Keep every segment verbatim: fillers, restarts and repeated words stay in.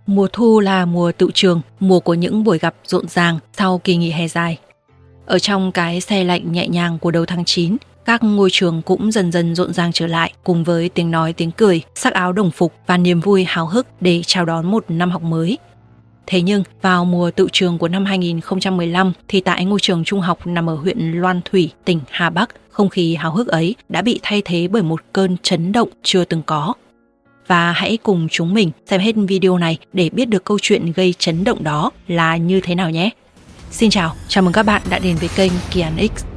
Mùa thu là mùa tựu trường, mùa của những buổi gặp rộn ràng sau kỳ nghỉ hè dài. Ở trong cái xe lạnh nhẹ nhàng của đầu tháng chín, các ngôi trường cũng dần dần rộn ràng trở lại cùng với tiếng nói tiếng cười, sắc áo đồng phục và niềm vui háo hức để chào đón một năm học mới. Thế nhưng vào mùa tựu trường của năm hai nghìn không trăm mười lăm thì tại ngôi trường trung học nằm ở huyện Loan Thủy, tỉnh Hà Bắc, không khí háo hức ấy đã bị thay thế bởi một cơn chấn động chưa từng có. Và hãy cùng chúng mình xem hết video này để biết được câu chuyện gây chấn động đó là như thế nào nhé. Xin chào, chào mừng các bạn đã đến với kênh Kian X.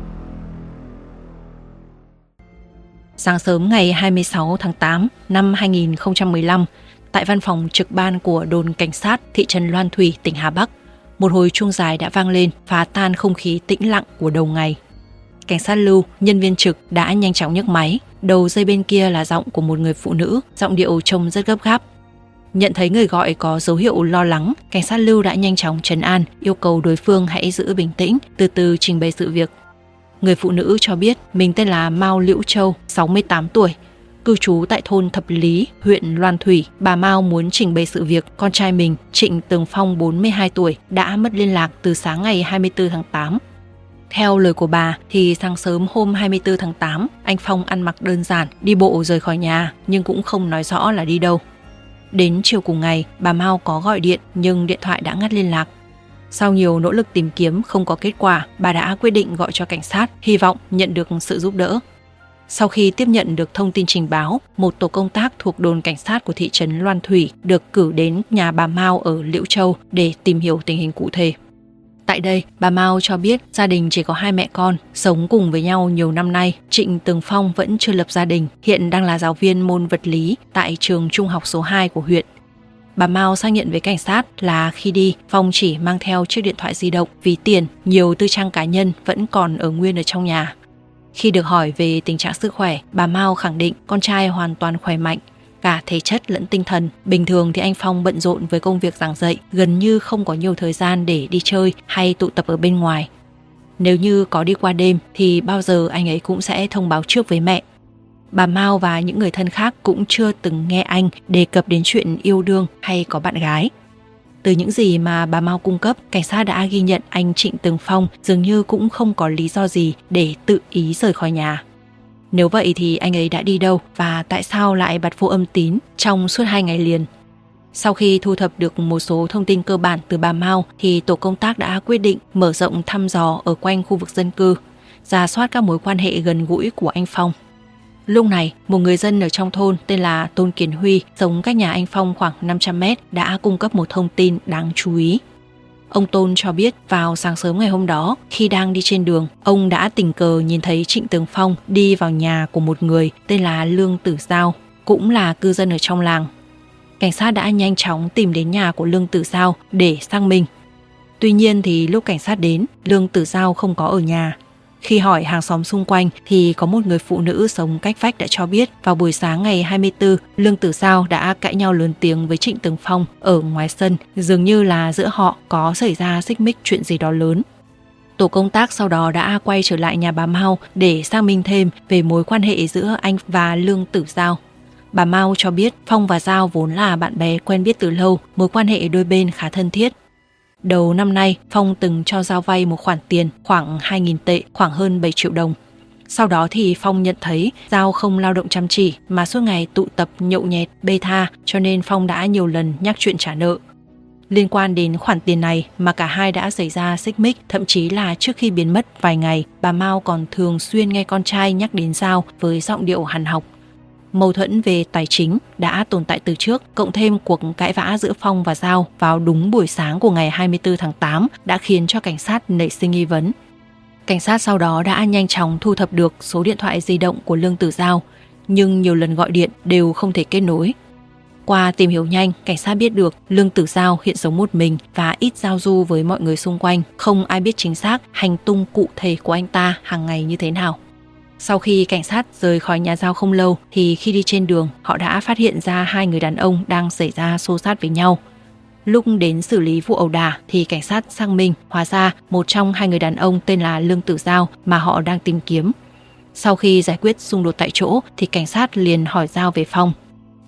Sáng sớm ngày hai mươi sáu tháng tám năm hai nghìn không trăm mười lăm, tại văn phòng trực ban của đồn cảnh sát thị trấn Loan Thủy, tỉnh Hà Bắc, một hồi chuông dài đã vang lên phá tan không khí tĩnh lặng của đầu ngày. Cảnh sát Lưu, nhân viên trực đã nhanh chóng nhấc máy. Đầu dây bên kia là giọng của một người phụ nữ, giọng điệu trông rất gấp gáp. Nhận thấy người gọi có dấu hiệu lo lắng, cảnh sát Lưu đã nhanh chóng trấn an, yêu cầu đối phương hãy giữ bình tĩnh, từ từ trình bày sự việc. Người phụ nữ cho biết mình tên là Mao Liễu Châu, sáu mươi tám tuổi, cư trú tại thôn Thập Lý, huyện Loan Thủy. Bà Mao muốn trình bày sự việc con trai mình, Trịnh Tường Phong, bốn mươi hai tuổi, đã mất liên lạc từ sáng ngày hai mươi tư tháng tám. Theo lời của bà thì sáng sớm hôm hai mươi tư tháng tám, anh Phong ăn mặc đơn giản, đi bộ rời khỏi nhà nhưng cũng không nói rõ là đi đâu. Đến chiều cùng ngày, bà Mao có gọi điện nhưng điện thoại đã ngắt liên lạc. Sau nhiều nỗ lực tìm kiếm không có kết quả, bà đã quyết định gọi cho cảnh sát, hy vọng nhận được sự giúp đỡ. Sau khi tiếp nhận được thông tin trình báo, một tổ công tác thuộc đồn cảnh sát của thị trấn Loan Thủy được cử đến nhà bà Mao ở Liễu Châu để tìm hiểu tình hình cụ thể. Tại đây, bà Mao cho biết gia đình chỉ có hai mẹ con, sống cùng với nhau nhiều năm nay. Trịnh Tường Phong vẫn chưa lập gia đình, hiện đang là giáo viên môn vật lý tại trường trung học số hai của huyện. Bà Mao xác nhận với cảnh sát là khi đi, Phong chỉ mang theo chiếc điện thoại di động, ví tiền, nhiều tư trang cá nhân vẫn còn ở nguyên ở trong nhà. Khi được hỏi về tình trạng sức khỏe, bà Mao khẳng định con trai hoàn toàn khỏe mạnh, cả thể chất lẫn tinh thần. Bình thường thì anh Phong bận rộn với công việc giảng dạy, gần như không có nhiều thời gian để đi chơi hay tụ tập ở bên ngoài. Nếu như có đi qua đêm thì bao giờ anh ấy cũng sẽ thông báo trước với mẹ. Bà Mao và những người thân khác cũng chưa từng nghe anh đề cập đến chuyện yêu đương hay có bạn gái. Từ những gì mà bà Mao cung cấp, cảnh sát đã ghi nhận anh Trịnh Tường Phong dường như cũng không có lý do gì để tự ý rời khỏi nhà. Nếu vậy thì anh ấy đã đi đâu và tại sao lại bật vô âm tín trong suốt hai ngày liền? Sau khi thu thập được một số thông tin cơ bản từ bà Mao thì tổ công tác đã quyết định mở rộng thăm dò ở quanh khu vực dân cư, rà soát các mối quan hệ gần gũi của anh Phong. Lúc này, một người dân ở trong thôn tên là Tôn Kiến Huy, sống cách nhà anh Phong khoảng năm trăm mét, đã cung cấp một thông tin đáng chú ý. Ông Tôn cho biết vào sáng sớm ngày hôm đó, khi đang đi trên đường, ông đã tình cờ nhìn thấy Trịnh Tường Phong đi vào nhà của một người tên là Lương Tử Giao, cũng là cư dân ở trong làng. Cảnh sát đã nhanh chóng tìm đến nhà của Lương Tử Giao để xác minh. Tuy nhiên thì lúc cảnh sát đến, Lương Tử Giao không có ở nhà. Khi hỏi hàng xóm xung quanh thì có một người phụ nữ sống cách vách đã cho biết vào buổi sáng ngày hai mươi tư, Lương Tử Giao đã cãi nhau lớn tiếng với Trịnh Tường Phong ở ngoài sân, dường như là giữa họ có xảy ra xích mích chuyện gì đó lớn. Tổ công tác sau đó đã quay trở lại nhà bà Mao để xác minh thêm về mối quan hệ giữa anh và Lương Tử Giao. Bà Mao cho biết Phong và Giao vốn là bạn bè quen biết từ lâu, mối quan hệ đôi bên khá thân thiết. Đầu năm nay, Phong từng cho Giao vay một khoản tiền khoảng hai nghìn tệ, khoảng hơn bảy triệu đồng. Sau đó thì Phong nhận thấy Giao không lao động chăm chỉ mà suốt ngày tụ tập nhậu nhẹt, bê tha, cho nên Phong đã nhiều lần nhắc chuyện trả nợ. Liên quan đến khoản tiền này mà cả hai đã xảy ra xích mích, thậm chí là trước khi biến mất vài ngày, bà Mao còn thường xuyên nghe con trai nhắc đến Giao với giọng điệu hằn học. Mâu thuẫn về tài chính đã tồn tại từ trước, cộng thêm cuộc cãi vã giữa Phong và Giao vào đúng buổi sáng của ngày hai mươi tư tháng tám đã khiến cho cảnh sát nảy sinh nghi vấn. Cảnh sát sau đó đã nhanh chóng thu thập được số điện thoại di động của Lương Tử Giao, nhưng nhiều lần gọi điện đều không thể kết nối. Qua tìm hiểu nhanh, cảnh sát biết được Lương Tử Giao hiện sống một mình và ít giao du với mọi người xung quanh, không ai biết chính xác hành tung cụ thể của anh ta hàng ngày như thế nào. Sau khi cảnh sát rời khỏi nhà Giao không lâu thì khi đi trên đường, họ đã phát hiện ra hai người đàn ông đang xảy ra xô xát với nhau. Lúc đến xử lý vụ ẩu đả thì cảnh sát xác minh hóa ra một trong hai người đàn ông tên là Lương Tử Giao mà họ đang tìm kiếm. Sau khi giải quyết xung đột tại chỗ thì cảnh sát liền hỏi Giao về Phong.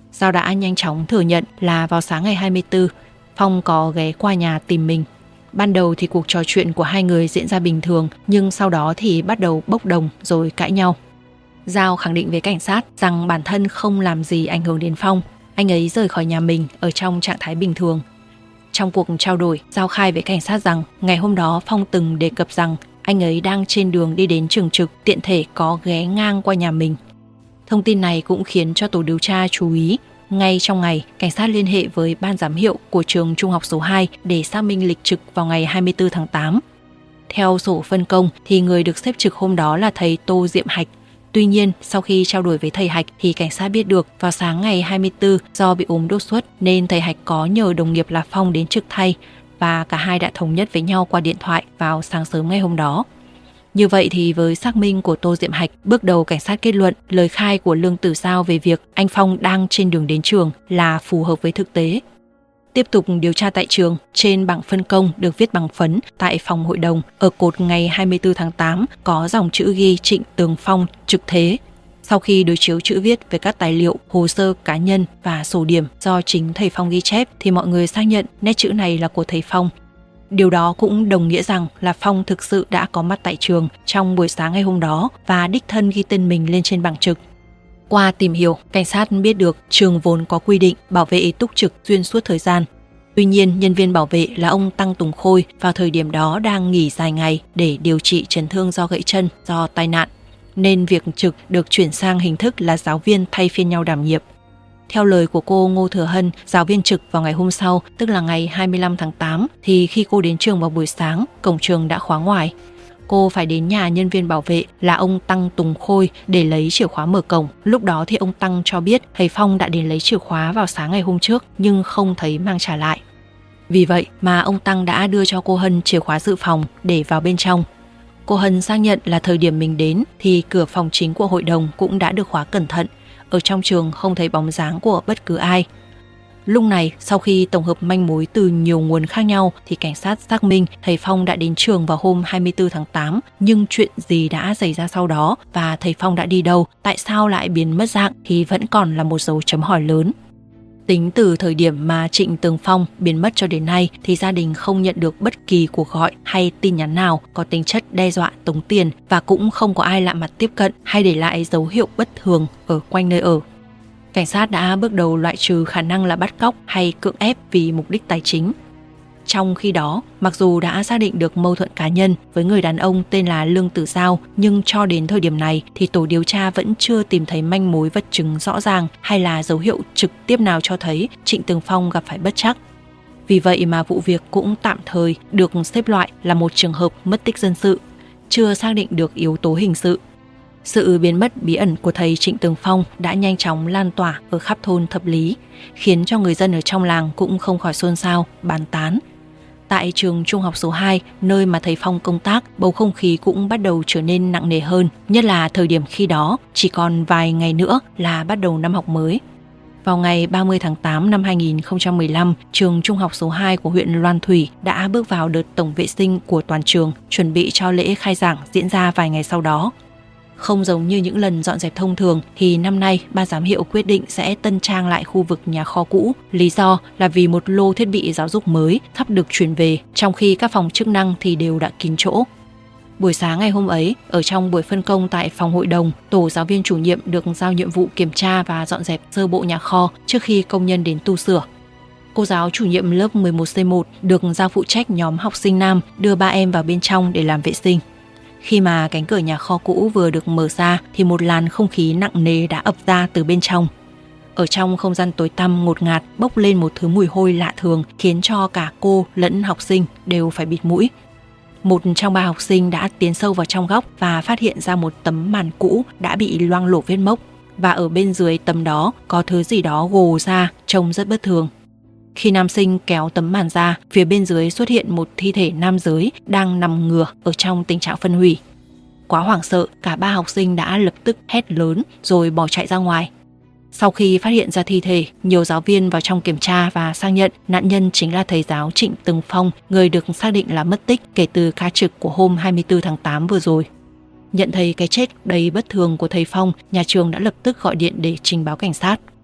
Giao đã nhanh chóng thừa nhận là vào sáng ngày hai mươi tư, Phong có ghé qua nhà tìm mình. Ban đầu thì cuộc trò chuyện của hai người diễn ra bình thường, nhưng sau đó thì bắt đầu bốc đồng rồi cãi nhau. Giao khẳng định với cảnh sát rằng bản thân không làm gì ảnh hưởng đến Phong. Anh ấy rời khỏi nhà mình ở trong trạng thái bình thường. Trong cuộc trao đổi, Giao khai với cảnh sát rằng ngày hôm đó Phong từng đề cập rằng anh ấy đang trên đường đi đến trường trực, tiện thể có ghé ngang qua nhà mình. Thông tin này cũng khiến cho tổ điều tra chú ý. Ngay trong ngày, cảnh sát liên hệ với ban giám hiệu của trường trung học số hai để xác minh lịch trực vào ngày hai mươi tư tháng tám. Theo sổ phân công thì người được xếp trực hôm đó là thầy Tô Diệm Hạch. Tuy nhiên, sau khi trao đổi với thầy Hạch thì cảnh sát biết được vào sáng ngày hai mươi tư do bị ốm đột xuất nên thầy Hạch có nhờ đồng nghiệp là Phong đến trực thay, và cả hai đã thống nhất với nhau qua điện thoại vào sáng sớm ngày hôm đó. Như vậy thì với xác minh của Tô Diệm Hạch, bước đầu cảnh sát kết luận lời khai của Lương Tử Giao về việc anh Phong đang trên đường đến trường là phù hợp với thực tế. Tiếp tục điều tra tại trường, trên bảng phân công được viết bằng phấn tại phòng hội đồng, ở cột ngày hai mươi tư tháng tám có dòng chữ ghi Trịnh Tường Phong trực thế. Sau khi đối chiếu chữ viết với các tài liệu, hồ sơ cá nhân và sổ điểm do chính thầy Phong ghi chép thì mọi người xác nhận nét chữ này là của thầy Phong. Điều đó cũng đồng nghĩa rằng là Phong thực sự đã có mặt tại trường trong buổi sáng ngày hôm đó và đích thân ghi tên mình lên trên bảng trực. Qua tìm hiểu, cảnh sát biết được trường vốn có quy định bảo vệ túc trực xuyên suốt thời gian. Tuy nhiên, nhân viên bảo vệ là ông Tăng Tùng Khôi vào thời điểm đó đang nghỉ dài ngày để điều trị chấn thương do gãy chân do tai nạn, nên việc trực được chuyển sang hình thức là giáo viên thay phiên nhau đảm nhiệm. Theo lời của cô Ngô Thừa Hân, giáo viên trực vào ngày hôm sau, tức là ngày hai mươi lăm tháng tám, thì khi cô đến trường vào buổi sáng, cổng trường đã khóa ngoài. Cô phải đến nhà nhân viên bảo vệ là ông Tăng Tùng Khôi để lấy chìa khóa mở cổng. Lúc đó thì ông Tăng cho biết thầy Phong đã đến lấy chìa khóa vào sáng ngày hôm trước nhưng không thấy mang trả lại. Vì vậy mà ông Tăng đã đưa cho cô Hân chìa khóa dự phòng để vào bên trong. Cô Hân xác nhận là thời điểm mình đến thì cửa phòng chính của hội đồng cũng đã được khóa cẩn thận. Ở trong trường không thấy bóng dáng của bất cứ ai. Lúc này, sau khi tổng hợp manh mối từ nhiều nguồn khác nhau thì cảnh sát xác minh thầy Phong đã đến trường vào hôm hai mươi tư tháng tám, nhưng chuyện gì đã xảy ra sau đó và thầy Phong đã đi đâu, tại sao lại biến mất dạng thì vẫn còn là một dấu chấm hỏi lớn. Tính từ thời điểm mà Trịnh Tường Phong biến mất cho đến nay thì gia đình không nhận được bất kỳ cuộc gọi hay tin nhắn nào có tính chất đe dọa tống tiền, và cũng không có ai lạ mặt tiếp cận hay để lại dấu hiệu bất thường ở quanh nơi ở. Cảnh sát đã bước đầu loại trừ khả năng là bắt cóc hay cưỡng ép vì mục đích tài chính. Trong khi đó, mặc dù đã xác định được mâu thuẫn cá nhân với người đàn ông tên là Lương Tử Giao, nhưng cho đến thời điểm này thì tổ điều tra vẫn chưa tìm thấy manh mối vật chứng rõ ràng hay là dấu hiệu trực tiếp nào cho thấy Trịnh Tường Phong gặp phải bất trắc. Vì vậy mà vụ việc cũng tạm thời được xếp loại là một trường hợp mất tích dân sự, chưa xác định được yếu tố hình sự. Sự biến mất bí ẩn của thầy Trịnh Tường Phong đã nhanh chóng lan tỏa ở khắp thôn Thập Lý, khiến cho người dân ở trong làng cũng không khỏi xôn xao, bàn tán. Tại trường trung học số hai, nơi mà thầy Phong công tác, bầu không khí cũng bắt đầu trở nên nặng nề hơn, nhất là thời điểm khi đó chỉ còn vài ngày nữa là bắt đầu năm học mới. Vào ngày ba mươi tháng tám năm hai nghìn không trăm mười lăm, trường trung học số hai của huyện Loan Thủy đã bước vào đợt tổng vệ sinh của toàn trường, chuẩn bị cho lễ khai giảng diễn ra vài ngày sau đó. Không giống như những lần dọn dẹp thông thường thì năm nay ban giám hiệu quyết định sẽ tân trang lại khu vực nhà kho cũ. Lý do là vì một lô thiết bị giáo dục mới sắp được chuyển về, trong khi các phòng chức năng thì đều đã kín chỗ. Buổi sáng ngày hôm ấy, ở trong buổi phân công tại phòng hội đồng, tổ giáo viên chủ nhiệm được giao nhiệm vụ kiểm tra và dọn dẹp sơ bộ nhà kho trước khi công nhân đến tu sửa. Cô giáo chủ nhiệm lớp mười một C một được giao phụ trách nhóm học sinh nam đưa ba em vào bên trong để làm vệ sinh. Khi mà cánh cửa nhà kho cũ vừa được mở ra thì một làn không khí nặng nề đã ập ra từ bên trong. Ở trong không gian tối tăm ngột ngạt bốc lên một thứ mùi hôi lạ thường, khiến cho cả cô lẫn học sinh đều phải bịt mũi. Một trong ba học sinh đã tiến sâu vào trong góc và phát hiện ra một tấm màn cũ đã bị loang lổ vết mốc, và ở bên dưới tấm đó có thứ gì đó gồ ra, trông rất bất thường. Khi nam sinh kéo tấm màn ra, phía bên dưới xuất hiện một thi thể nam giới đang nằm ngửa ở trong tình trạng phân hủy. Quá hoảng sợ, cả ba học sinh đã lập tức hét lớn rồi bỏ chạy ra ngoài. Sau khi phát hiện ra thi thể, nhiều giáo viên vào trong kiểm tra và xác nhận nạn nhân chính là thầy giáo Trịnh Tường Phong, người được xác định là mất tích kể từ ca trực của hôm hai mươi tư tháng tám vừa rồi. Nhận thấy cái chết đầy bất thường của thầy Phong, nhà trường đã lập tức gọi điện để trình báo cảnh sát.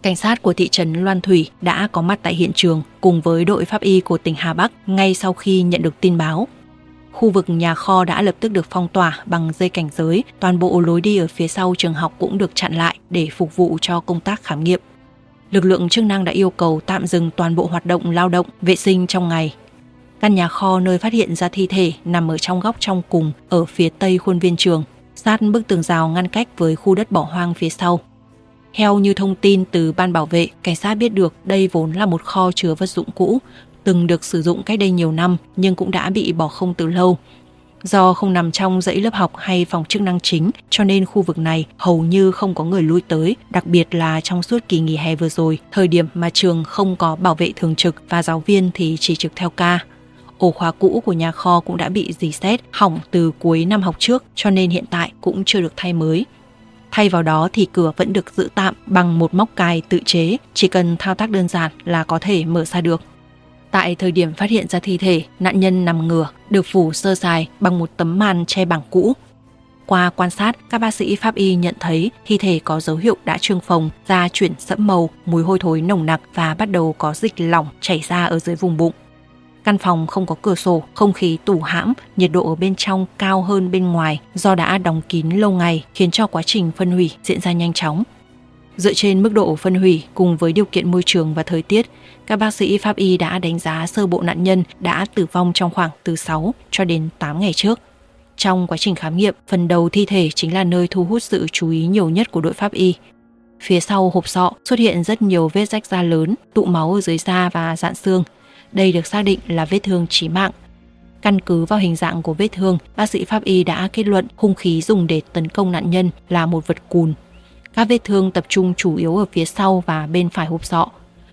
Cảnh sát của thị trấn Loan Thủy đã có mặt tại hiện trường cùng với đội pháp y của tỉnh Hà Bắc ngay sau khi nhận được tin báo. Khu vực nhà kho đã lập tức được phong tỏa bằng dây cảnh giới, toàn bộ lối đi ở phía sau trường học cũng được chặn lại để phục vụ cho công tác khám nghiệm. Lực lượng chức năng đã yêu cầu tạm dừng toàn bộ hoạt động lao động, vệ sinh trong ngày. Căn nhà kho nơi phát hiện ra thi thể nằm ở trong góc trong cùng ở phía tây khuôn viên trường, sát bức tường rào ngăn cách với khu đất bỏ hoang phía sau. Theo như thông tin từ ban bảo vệ, cảnh sát biết được đây vốn là một kho chứa vật dụng cũ, từng được sử dụng cách đây nhiều năm nhưng cũng đã bị bỏ không từ lâu. Do không nằm trong dãy lớp học hay phòng chức năng chính, cho nên khu vực này hầu như không có người lui tới, đặc biệt là trong suốt kỳ nghỉ hè vừa rồi, thời điểm mà trường không có bảo vệ thường trực và giáo viên thì chỉ trực theo ca. Ổ khóa cũ của nhà kho cũng đã bị rỉ sét, hỏng từ cuối năm học trước, cho nên hiện tại cũng chưa được thay mới. Thay vào đó thì cửa vẫn được giữ tạm bằng một móc cài tự chế, chỉ cần thao tác đơn giản là có thể mở ra được. Tại thời điểm phát hiện ra thi thể, nạn nhân nằm ngửa, được phủ sơ sài bằng một tấm màn che bảng cũ. Qua quan sát, các bác sĩ pháp y nhận thấy thi thể có dấu hiệu đã trương phồng, da chuyển sẫm màu, mùi hôi thối nồng nặc và bắt đầu có dịch lỏng chảy ra ở dưới vùng bụng. Căn phòng không có cửa sổ, không khí tù hãm, nhiệt độ ở bên trong cao hơn bên ngoài do đã đóng kín lâu ngày khiến cho quá trình phân hủy diễn ra nhanh chóng. Dựa trên mức độ phân hủy cùng với điều kiện môi trường và thời tiết, các bác sĩ pháp y đã đánh giá sơ bộ nạn nhân đã tử vong trong khoảng từ sáu cho đến tám ngày trước. Trong quá trình khám nghiệm, phần đầu thi thể chính là nơi thu hút sự chú ý nhiều nhất của đội pháp y. Phía sau hộp sọ xuất hiện rất nhiều vết rách da lớn, tụ máu ở dưới da và rạn xương. Đây được xác định là vết thương chí mạng. Căn cứ vào hình dạng của vết thương, bác sĩ pháp y đã kết luận hung khí dùng để tấn công nạn nhân là một vật cùn. Các vết thương tập trung chủ yếu ở phía sau và bên phải hộp sọ.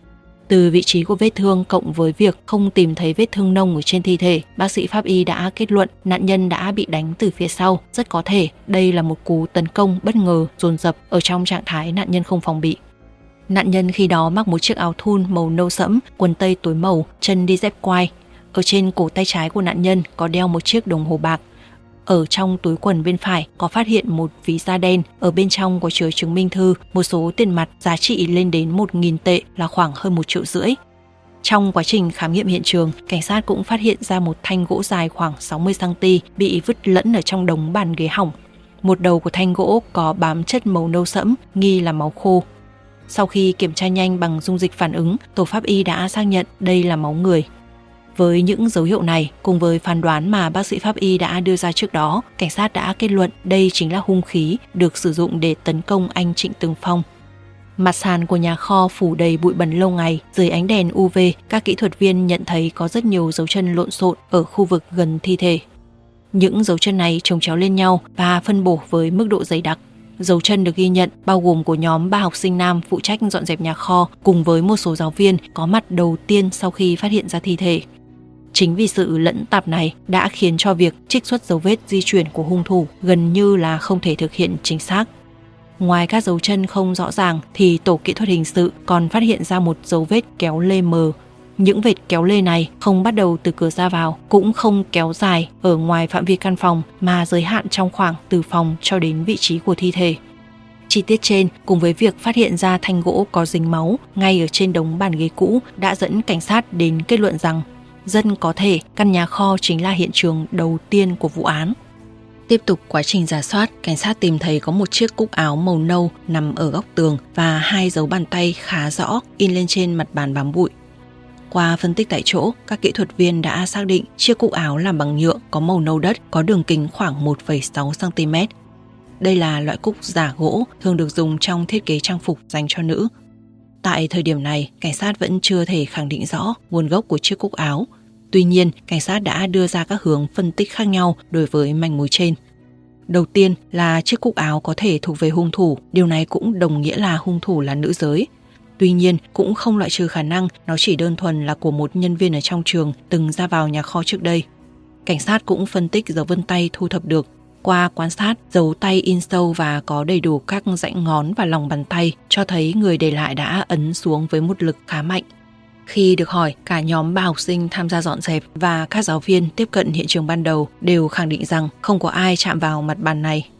Từ vị trí của vết thương cộng với việc không tìm thấy vết thương nông ở trên thi thể, bác sĩ pháp y đã kết luận nạn nhân đã bị đánh từ phía sau. Rất có thể đây là một cú tấn công bất ngờ dồn dập ở trong trạng thái nạn nhân không phòng bị. Nạn nhân khi đó mặc một chiếc áo thun màu nâu sẫm, quần tây tối màu, chân đi dép quai. Ở trên cổ tay trái của nạn nhân có đeo một chiếc đồng hồ bạc. Ở trong túi quần bên phải có phát hiện một ví da đen, ở bên trong có chứa chứng minh thư, một số tiền mặt giá trị lên đến một nghìn tệ là khoảng hơn một triệu rưỡi. Trong quá trình khám nghiệm hiện trường, cảnh sát cũng phát hiện ra một thanh gỗ dài khoảng sáu mươi xăng-ti-mét bị vứt lẫn ở trong đống bàn ghế hỏng. Một đầu của thanh gỗ có bám chất màu nâu sẫm, nghi là máu khô. Sau khi kiểm tra nhanh bằng dung dịch phản ứng, tổ pháp y đã xác nhận đây là máu người. Với những dấu hiệu này, cùng với phán đoán mà bác sĩ pháp y đã đưa ra trước đó, cảnh sát đã kết luận đây chính là hung khí được sử dụng để tấn công anh Trịnh Tường Phong. Mặt sàn của nhà kho phủ đầy bụi bẩn lâu ngày, dưới ánh đèn u vê, các kỹ thuật viên nhận thấy có rất nhiều dấu chân lộn xộn ở khu vực gần thi thể. Những dấu chân này chồng chéo lên nhau và phân bổ với mức độ dày đặc. Dấu chân được ghi nhận bao gồm của nhóm ba học sinh nam phụ trách dọn dẹp nhà kho cùng với một số giáo viên có mặt đầu tiên sau khi phát hiện ra thi thể. Chính vì sự lẫn tạp này đã khiến cho việc trích xuất dấu vết di chuyển của hung thủ gần như là không thể thực hiện chính xác. Ngoài các dấu chân không rõ ràng thì tổ kỹ thuật hình sự còn phát hiện ra một dấu vết kéo lê mờ. Những vệt kéo lê này không bắt đầu từ cửa ra vào, cũng không kéo dài ở ngoài phạm vi căn phòng mà giới hạn trong khoảng từ phòng cho đến vị trí của thi thể. Chi tiết trên cùng với việc phát hiện ra thanh gỗ có dính máu ngay ở trên đống bàn ghế cũ đã dẫn cảnh sát đến kết luận rằng rất có thể căn nhà kho chính là hiện trường đầu tiên của vụ án. Tiếp tục quá trình rà soát, cảnh sát tìm thấy có một chiếc cúc áo màu nâu nằm ở góc tường và hai dấu bàn tay khá rõ in lên trên mặt bàn bám bụi. Qua phân tích tại chỗ, các kỹ thuật viên đã xác định chiếc cúc áo làm bằng nhựa có màu nâu đất, có đường kính khoảng một phẩy sáu xăng-ti-mét. Đây là loại cúc giả gỗ thường được dùng trong thiết kế trang phục dành cho nữ. Tại thời điểm này, cảnh sát vẫn chưa thể khẳng định rõ nguồn gốc của chiếc cúc áo. Tuy nhiên, cảnh sát đã đưa ra các hướng phân tích khác nhau đối với manh mối trên. Đầu tiên là chiếc cúc áo có thể thuộc về hung thủ, điều này cũng đồng nghĩa là hung thủ là nữ giới. Tuy nhiên, cũng không loại trừ khả năng nó chỉ đơn thuần là của một nhân viên ở trong trường từng ra vào nhà kho trước đây. Cảnh sát cũng phân tích dấu vân tay thu thập được. Qua quan sát, dấu tay in sâu và có đầy đủ các rãnh ngón và lòng bàn tay cho thấy người để lại đã ấn xuống với một lực khá mạnh. Khi được hỏi, cả nhóm ba học sinh tham gia dọn dẹp và các giáo viên tiếp cận hiện trường ban đầu đều khẳng định rằng không có ai chạm vào mặt bàn này.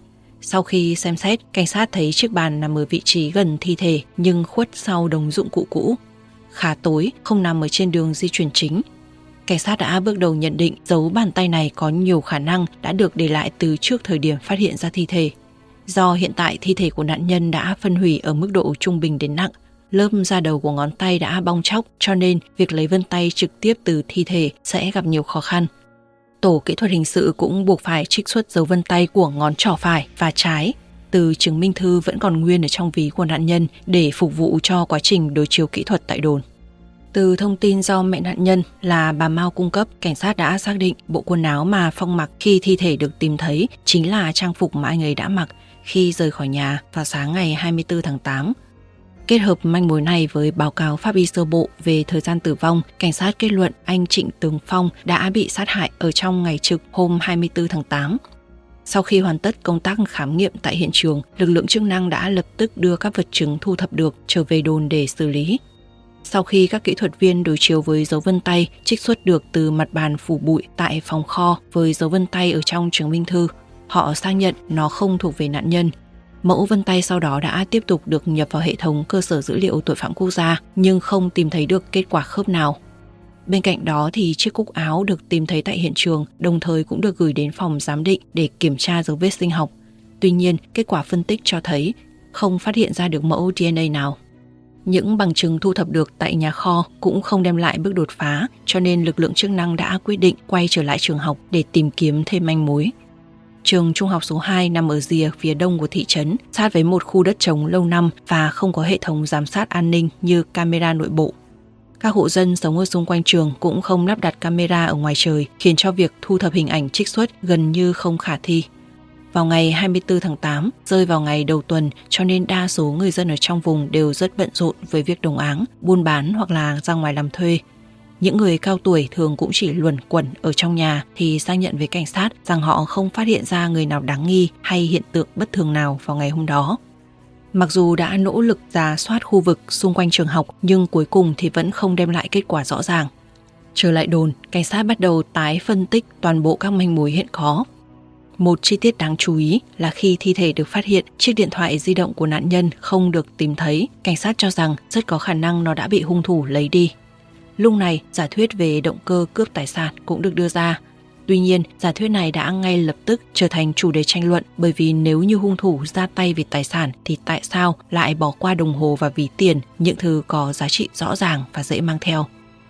Sau khi xem xét, cảnh sát thấy chiếc bàn nằm ở vị trí gần thi thể nhưng khuất sau đống dụng cụ cũ. Khá tối, không nằm ở trên đường di chuyển chính. Cảnh sát đã bước đầu nhận định dấu bàn tay này có nhiều khả năng đã được để lại từ trước thời điểm phát hiện ra thi thể. Do hiện tại thi thể của nạn nhân đã phân hủy ở mức độ trung bình đến nặng, lớp da đầu của ngón tay đã bong tróc, cho nên việc lấy vân tay trực tiếp từ thi thể sẽ gặp nhiều khó khăn. Tổ kỹ thuật hình sự cũng buộc phải trích xuất dấu vân tay của ngón trỏ phải và trái từ chứng minh thư vẫn còn nguyên ở trong ví của nạn nhân để phục vụ cho quá trình đối chiếu kỹ thuật tại đồn. Từ thông tin do mẹ nạn nhân là bà Mao cung cấp, cảnh sát đã xác định bộ quần áo mà Phong mặc khi thi thể được tìm thấy chính là trang phục mà anh ấy đã mặc khi rời khỏi nhà vào sáng ngày hai mươi tư tháng tám. Kết hợp manh mối này với báo cáo pháp y sơ bộ về thời gian tử vong, cảnh sát kết luận anh Trịnh Tường Phong đã bị sát hại ở trong ngày trực hôm hai mươi tư tháng tám. Sau khi hoàn tất công tác khám nghiệm tại hiện trường, lực lượng chức năng đã lập tức đưa các vật chứng thu thập được trở về đồn để xử lý. Sau khi các kỹ thuật viên đối chiếu với dấu vân tay trích xuất được từ mặt bàn phủ bụi tại phòng kho với dấu vân tay ở trong chứng minh thư, họ xác nhận nó không thuộc về nạn nhân. Mẫu vân tay sau đó đã tiếp tục được nhập vào hệ thống cơ sở dữ liệu tội phạm quốc gia nhưng không tìm thấy được kết quả khớp nào. Bên cạnh đó thì chiếc cúc áo được tìm thấy tại hiện trường đồng thời cũng được gửi đến phòng giám định để kiểm tra dấu vết sinh học. Tuy nhiên, kết quả phân tích cho thấy không phát hiện ra được mẫu đê en a nào. Những bằng chứng thu thập được tại nhà kho cũng không đem lại bước đột phá, cho nên lực lượng chức năng đã quyết định quay trở lại trường học để tìm kiếm thêm manh mối. Trường trung học số hai nằm ở rìa phía đông của thị trấn, sát với một khu đất trống lâu năm và không có hệ thống giám sát an ninh như camera nội bộ. Các hộ dân sống ở xung quanh trường cũng không lắp đặt camera ở ngoài trời, khiến cho việc thu thập hình ảnh trích xuất gần như không khả thi. Vào ngày hai mươi tư tháng tám, rơi vào ngày đầu tuần, cho nên đa số người dân ở trong vùng đều rất bận rộn với việc đồng áng, buôn bán hoặc là ra ngoài làm thuê. Những người cao tuổi thường cũng chỉ luẩn quẩn ở trong nhà thì xác nhận với cảnh sát rằng họ không phát hiện ra người nào đáng nghi hay hiện tượng bất thường nào vào ngày hôm đó. Mặc dù đã nỗ lực rà soát khu vực xung quanh trường học nhưng cuối cùng thì vẫn không đem lại kết quả rõ ràng. Trở lại đồn, cảnh sát bắt đầu tái phân tích toàn bộ các manh mối hiện có. Một chi tiết đáng chú ý là khi thi thể được phát hiện, chiếc điện thoại di động của nạn nhân không được tìm thấy. Cảnh sát cho rằng rất có khả năng nó đã bị hung thủ lấy đi. Lúc này, giả thuyết về động cơ cướp tài sản cũng được đưa ra. Tuy nhiên, giả thuyết này đã ngay lập tức trở thành chủ đề tranh luận, bởi vì nếu như hung thủ ra tay vì tài sản thì tại sao lại bỏ qua đồng hồ và ví tiền, những thứ có giá trị rõ ràng và dễ mang theo.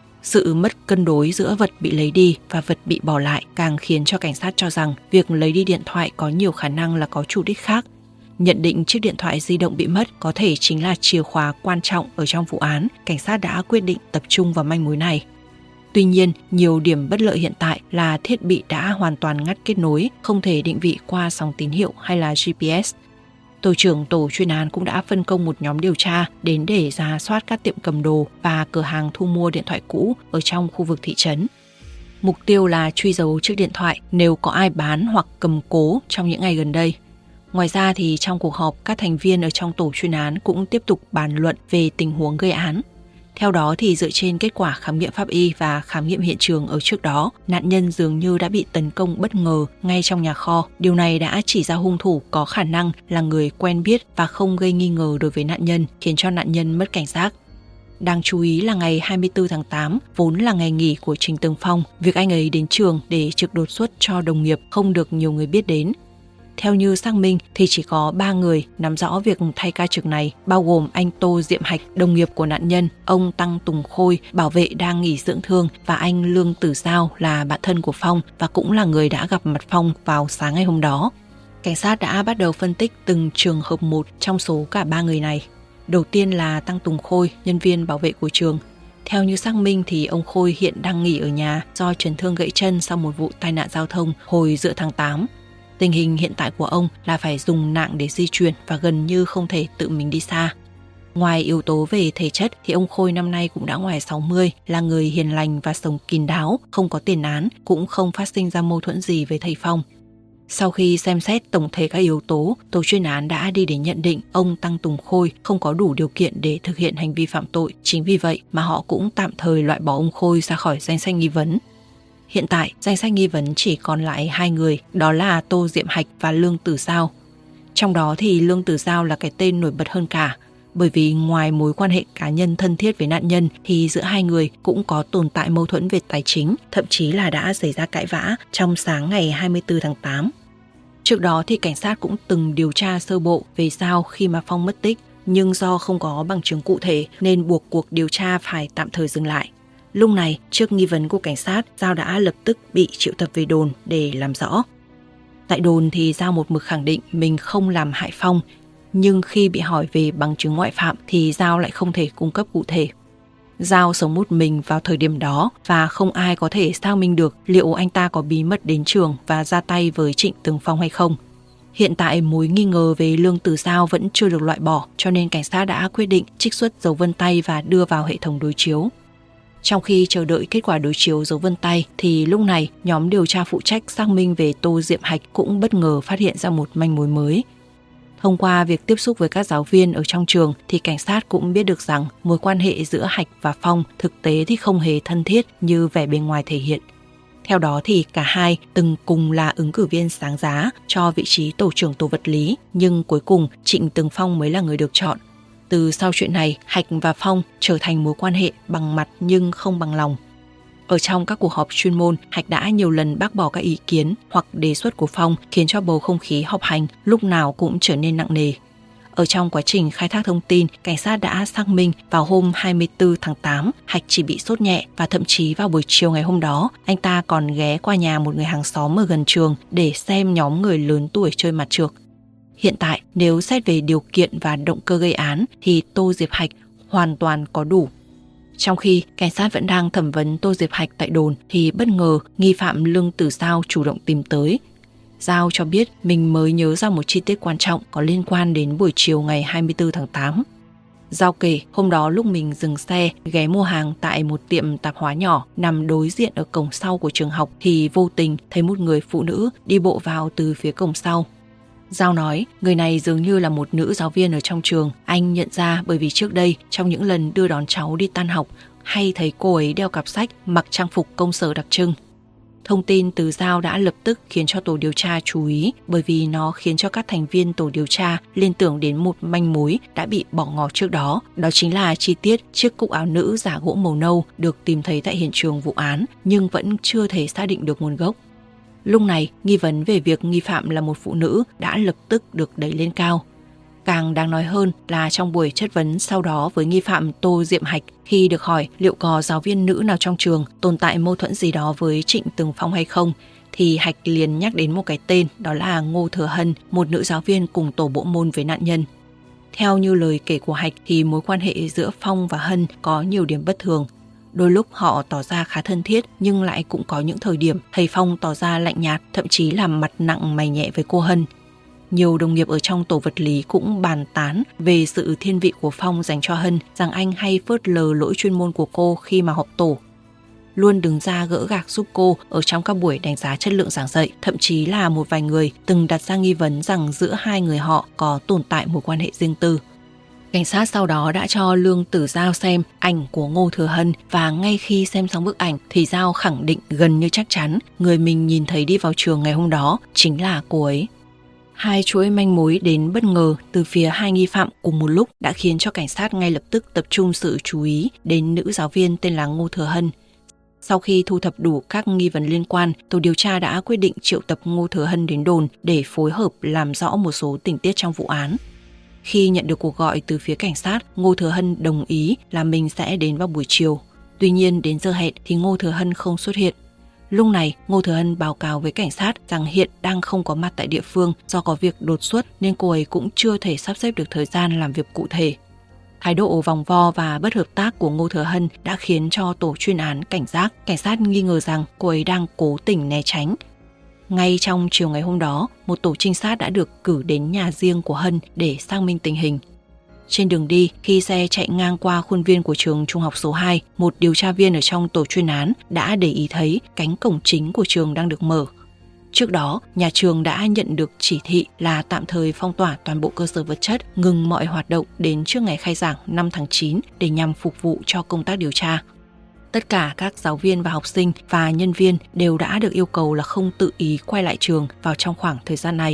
Sự mất cân đối giữa vật bị lấy đi và vật bị bỏ lại càng khiến cho cảnh sát cho rằng việc lấy đi điện thoại có nhiều khả năng là có chủ đích khác. Nhận định chiếc điện thoại di động bị mất có thể chính là chìa khóa quan trọng ở trong vụ án, cảnh sát đã quyết định tập trung vào manh mối này. Tuy nhiên, nhiều điểm bất lợi hiện tại là thiết bị đã hoàn toàn ngắt kết nối, không thể định vị qua sóng tín hiệu hay là giê pê ét. Tổ trưởng tổ chuyên án cũng đã phân công một nhóm điều tra đến để rà soát các tiệm cầm đồ và cửa hàng thu mua điện thoại cũ ở trong khu vực thị trấn. Mục tiêu là truy dấu chiếc điện thoại nếu có ai bán hoặc cầm cố trong những ngày gần đây. Ngoài ra thì trong cuộc họp, các thành viên ở trong tổ chuyên án cũng tiếp tục bàn luận về tình huống gây án. Theo đó thì dựa trên kết quả khám nghiệm pháp y và khám nghiệm hiện trường ở trước đó, nạn nhân dường như đã bị tấn công bất ngờ ngay trong nhà kho. Điều này đã chỉ ra hung thủ có khả năng là người quen biết và không gây nghi ngờ đối với nạn nhân, khiến cho nạn nhân mất cảnh giác. Đáng chú ý là ngày hai mươi tư tháng tám, vốn là ngày nghỉ của Trịnh Tường Phong, việc anh ấy đến trường để trực đột xuất cho đồng nghiệp không được nhiều người biết đến. Theo như xác minh thì chỉ có ba người nắm rõ việc thay ca trực này, bao gồm anh Tô Diệm Hạch, đồng nghiệp của nạn nhân, ông Tăng Tùng Khôi, bảo vệ đang nghỉ dưỡng thương, và anh Lương Tử Giao là bạn thân của Phong và cũng là người đã gặp mặt Phong vào sáng ngày hôm đó. Cảnh sát đã bắt đầu phân tích từng trường hợp một trong số cả ba người này. Đầu tiên là Tăng Tùng Khôi, nhân viên bảo vệ của trường. Theo như xác minh thì ông Khôi hiện đang nghỉ ở nhà do chấn thương gãy chân sau một vụ tai nạn giao thông hồi giữa tháng tám. Tình hình hiện tại của ông là phải dùng nạng để di chuyển và gần như không thể tự mình đi xa. Ngoài yếu tố về thể chất thì ông Khôi năm nay cũng đã ngoài sáu mươi, là người hiền lành và sống kín đáo, không có tiền án, cũng không phát sinh ra mâu thuẫn gì với thầy Phong. Sau khi xem xét tổng thể các yếu tố, tổ chuyên án đã đi đến nhận định ông Tăng Tùng Khôi không có đủ điều kiện để thực hiện hành vi phạm tội. Chính vì vậy mà họ cũng tạm thời loại bỏ ông Khôi ra khỏi danh sách nghi vấn. Hiện tại, danh sách nghi vấn chỉ còn lại hai người, đó là Tô Diệm Hạch và Lương Tử Giao. Trong đó thì Lương Tử Dao là cái tên nổi bật hơn cả, bởi vì ngoài mối quan hệ cá nhân thân thiết với nạn nhân thì giữa hai người cũng có tồn tại mâu thuẫn về tài chính, thậm chí là đã xảy ra cãi vã trong sáng ngày hai mươi tư tháng tám. Trước đó thì cảnh sát cũng từng điều tra sơ bộ về Dao khi mà Phong mất tích, nhưng do không có bằng chứng cụ thể nên buộc cuộc điều tra phải tạm thời dừng lại. Lúc này, trước nghi vấn của cảnh sát, Dao đã lập tức bị triệu tập về đồn để làm rõ. Tại đồn thì Dao một mực khẳng định mình không làm hại Phong, nhưng khi bị hỏi về bằng chứng ngoại phạm thì Dao lại không thể cung cấp cụ thể. Dao sống một mình vào thời điểm đó và không ai có thể xác minh được liệu anh ta có bí mật đến trường và ra tay với Trịnh Tường Phong hay không. Hiện tại mối nghi ngờ về Lương Tử Dao vẫn chưa được loại bỏ, cho nên cảnh sát đã quyết định trích xuất dấu vân tay và đưa vào hệ thống đối chiếu. Trong khi chờ đợi kết quả đối chiếu dấu vân tay thì lúc này nhóm điều tra phụ trách xác minh về Tô Diệm Hạch cũng bất ngờ phát hiện ra một manh mối mới. Thông qua việc tiếp xúc với các giáo viên ở trong trường thì cảnh sát cũng biết được rằng mối quan hệ giữa Hạch và Phong thực tế thì không hề thân thiết như vẻ bề ngoài thể hiện. Theo đó thì cả hai từng cùng là ứng cử viên sáng giá cho vị trí tổ trưởng tổ vật lý, nhưng cuối cùng Trịnh Tường Phong mới là người được chọn. Từ sau chuyện này, Hạch và Phong trở thành mối quan hệ bằng mặt nhưng không bằng lòng. Ở trong các cuộc họp chuyên môn, Hạch đã nhiều lần bác bỏ các ý kiến hoặc đề xuất của Phong, khiến cho bầu không khí họp hành lúc nào cũng trở nên nặng nề. Ở trong quá trình khai thác thông tin, cảnh sát đã xác minh vào hôm hai mươi tư tháng tám, Hạch chỉ bị sốt nhẹ và thậm chí vào buổi chiều ngày hôm đó, anh ta còn ghé qua nhà một người hàng xóm ở gần trường để xem nhóm người lớn tuổi chơi mặt trược. Hiện tại, nếu xét về điều kiện và động cơ gây án thì Tô Diệp Hạch hoàn toàn có đủ. Trong khi cảnh sát vẫn đang thẩm vấn Tô Diệp Hạch tại đồn thì bất ngờ nghi phạm Lương Tử Dao chủ động tìm tới. Dao cho biết mình mới nhớ ra một chi tiết quan trọng có liên quan đến buổi chiều ngày hai mươi tư tháng tám. Dao kể hôm đó lúc mình dừng xe ghé mua hàng tại một tiệm tạp hóa nhỏ nằm đối diện ở cổng sau của trường học thì vô tình thấy một người phụ nữ đi bộ vào từ phía cổng sau. Dao nói người này dường như là một nữ giáo viên ở trong trường. Anh nhận ra bởi vì trước đây trong những lần đưa đón cháu đi tan học hay thấy cô ấy đeo cặp sách, mặc trang phục công sở đặc trưng. Thông tin từ Dao đã lập tức khiến cho tổ điều tra chú ý, bởi vì nó khiến cho các thành viên tổ điều tra liên tưởng đến một manh mối đã bị bỏ ngỏ trước đó. Đó chính là chi tiết chiếc cúc áo nữ giả gỗ màu nâu được tìm thấy tại hiện trường vụ án nhưng vẫn chưa thể xác định được nguồn gốc. Lúc này, nghi vấn về việc nghi phạm là một phụ nữ đã lập tức được đẩy lên cao. Càng đáng nói hơn là trong buổi chất vấn sau đó với nghi phạm Tô Diệm Hạch, khi được hỏi liệu có giáo viên nữ nào trong trường tồn tại mâu thuẫn gì đó với Trịnh Tường Phong hay không, thì Hạch liền nhắc đến một cái tên, đó là Ngô Thừa Hân, một nữ giáo viên cùng tổ bộ môn với nạn nhân. Theo như lời kể của Hạch thì mối quan hệ giữa Phong và Hân có nhiều điểm bất thường. Đôi lúc họ tỏ ra khá thân thiết nhưng lại cũng có những thời điểm thầy Phong tỏ ra lạnh nhạt, thậm chí làm mặt nặng mày nhẹ với cô Hân. Nhiều đồng nghiệp ở trong tổ vật lý cũng bàn tán về sự thiên vị của Phong dành cho Hân, rằng anh hay phớt lờ lỗi chuyên môn của cô khi mà họp tổ. Luôn đứng ra gỡ gạc giúp cô ở trong các buổi đánh giá chất lượng giảng dạy, thậm chí là một vài người từng đặt ra nghi vấn rằng giữa hai người họ có tồn tại mối quan hệ riêng tư. Cảnh sát sau đó đã cho Lương Tử Dao xem ảnh của Ngô Thừa Hân và ngay khi xem xong bức ảnh thì Dao khẳng định gần như chắc chắn người mình nhìn thấy đi vào trường ngày hôm đó chính là cô ấy. Hai chuỗi manh mối đến bất ngờ từ phía hai nghi phạm cùng một lúc đã khiến cho cảnh sát ngay lập tức tập trung sự chú ý đến nữ giáo viên tên là Ngô Thừa Hân. Sau khi thu thập đủ các nghi vấn liên quan, tổ điều tra đã quyết định triệu tập Ngô Thừa Hân đến đồn để phối hợp làm rõ một số tình tiết trong vụ án. Khi nhận được cuộc gọi từ phía cảnh sát, Ngô Thừa Hân đồng ý là mình sẽ đến vào buổi chiều. Tuy nhiên đến giờ hẹn thì Ngô Thừa Hân không xuất hiện. Lúc này, Ngô Thừa Hân báo cáo với cảnh sát rằng hiện đang không có mặt tại địa phương do có việc đột xuất nên cô ấy cũng chưa thể sắp xếp được thời gian làm việc cụ thể. Thái độ vòng vo và bất hợp tác của Ngô Thừa Hân đã khiến cho tổ chuyên án cảnh giác. Cảnh sát nghi ngờ rằng cô ấy đang cố tình né tránh. Ngay trong chiều ngày hôm đó, một tổ trinh sát đã được cử đến nhà riêng của Hân để xác minh tình hình. Trên đường đi, khi xe chạy ngang qua khuôn viên của trường trung học số hai, một điều tra viên ở trong tổ chuyên án đã để ý thấy cánh cổng chính của trường đang được mở. Trước đó, nhà trường đã nhận được chỉ thị là tạm thời phong tỏa toàn bộ cơ sở vật chất, ngừng mọi hoạt động đến trước ngày khai giảng năm tháng chín để nhằm phục vụ cho công tác điều tra. Tất cả các giáo viên và học sinh và nhân viên đều đã được yêu cầu là không tự ý quay lại trường vào trong khoảng thời gian này.